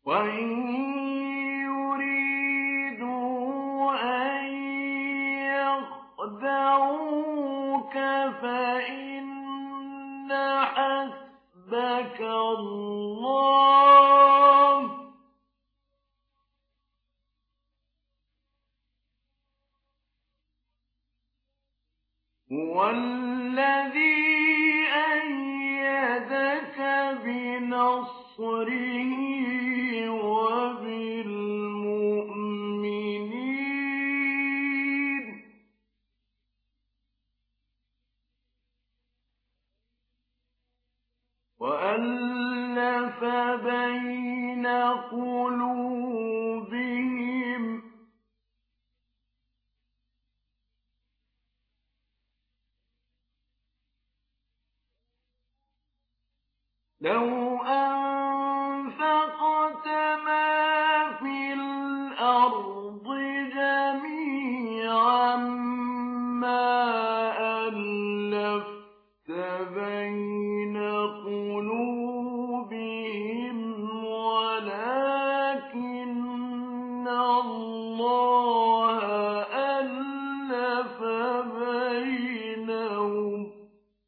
وَإِن يُرِيدُوا أَن يَخْدَعُوكَ فَإِنَّ حَسْبَكَ اللَّهُ ۚ هُوَ الَّذِي أَيَّدَكَ بِنَصْرِهِ وَبِالْمُؤْمِنِينَ وَأَلَّفَ بَيْنَ قُلُوبِهِمْ ۚ لَوْ أَنفَقْتَ مَا فِي الْأَرْضِ جَمِيعًا مَّا أَلَّفْتَ بَيْنَ قُلُوبِهِمْ وَلَٰكِنَّ اللَّهَ أَلَّفَ بَيْنَهُمْ ۚ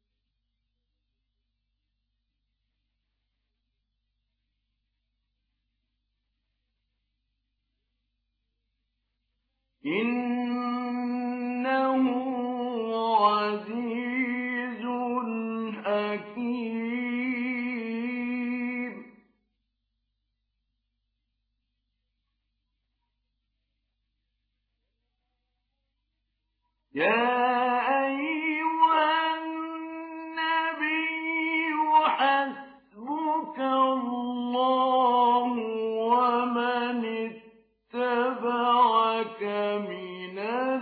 إِنَّهُ عَزِيزٌ حَكِيمٌ. يَا أَيُّهَا النَّبِيُّ حَسْبُكَ اللَّهُ وَمَنِ اتَّبَعَكَ مِنَ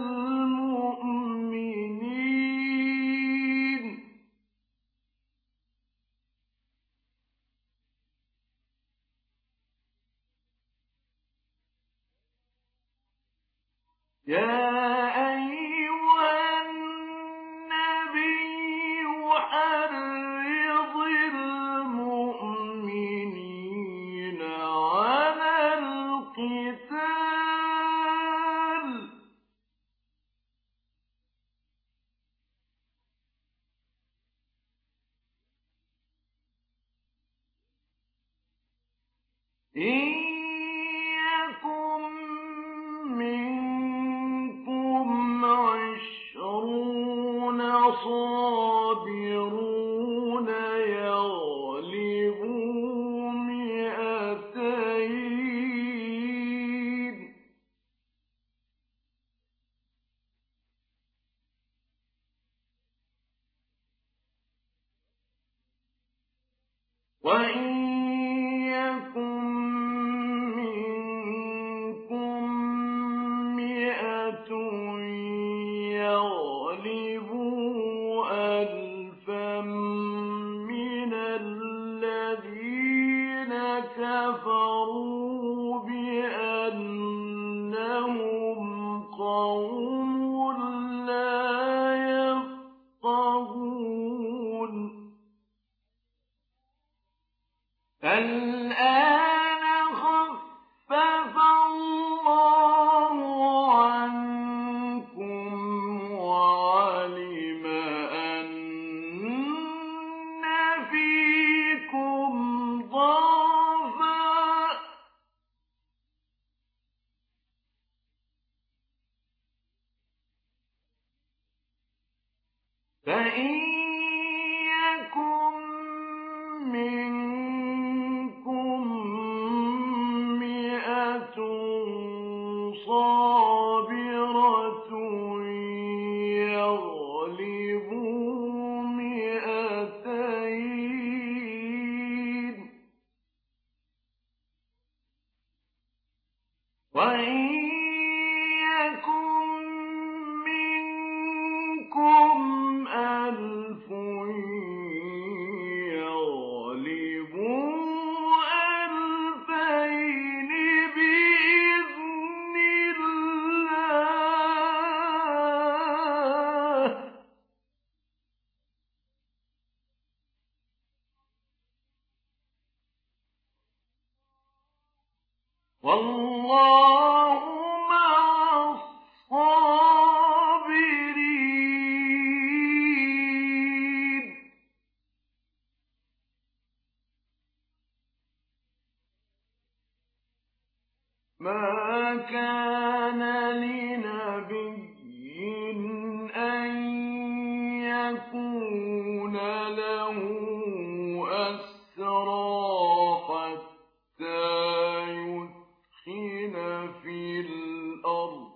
الْمُؤْمِنِينَ. يَا أَيُّهَا النَّبِيُّ حَرِّضِ الْمُؤْمِنِينَ عَلَى الْقِتَالِ ۚ إِن يَكُن مِّنكُمْ 20 صَابِرُونَ يَغْلِبُوا 200 ۚ وَإِن يَكُن مِّنكُم 100 يَغْلِبُوا 1000 مِّنَ الَّذِينَ كَفَرُوا بِأَنَّهُمْ قَوْمٌ لَّا يَفْقَهُونَ. الْآنَ خَفَّفَ اللَّهُ عَنكُمْ وَعَلِمَ أَنَّ فِيكُمْ ضَعْفًا ۚ فَإِن يَكُن مِّنكُم 100 صَابِرَةٌ يَغْلِبُوا 200 ۚ وَإِن يَكُن مِّنكُمْ 1000 يَغْلِبُوا 2000 بِإِذْنِ اللَّهِ ۗ والله مع الصابرين. ما كان لنبي أن يكون له أسرى حتى يثخن في الأرض،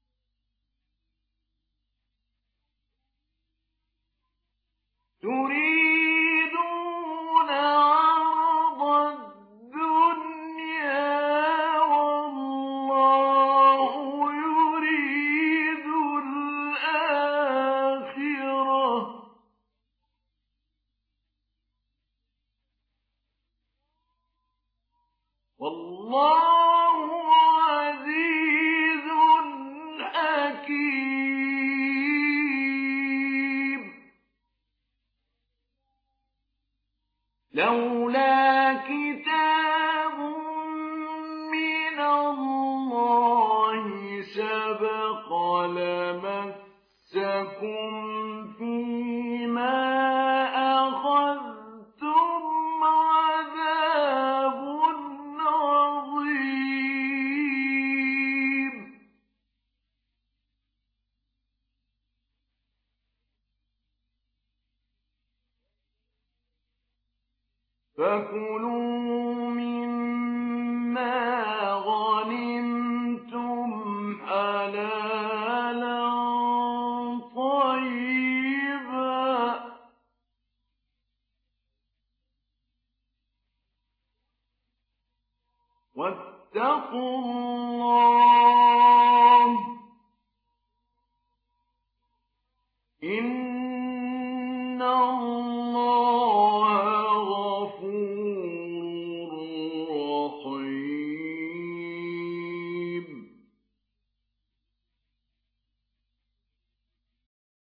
تريدون عرض الدنيا والله يريد الآخرة، والله عزيز حكيم. لولا كتاب من الله سبق لمسكم فيما أخذتم عذاب عظيم. فكلوا مما غنمتم حلالا طيبا، واتقوا الله إن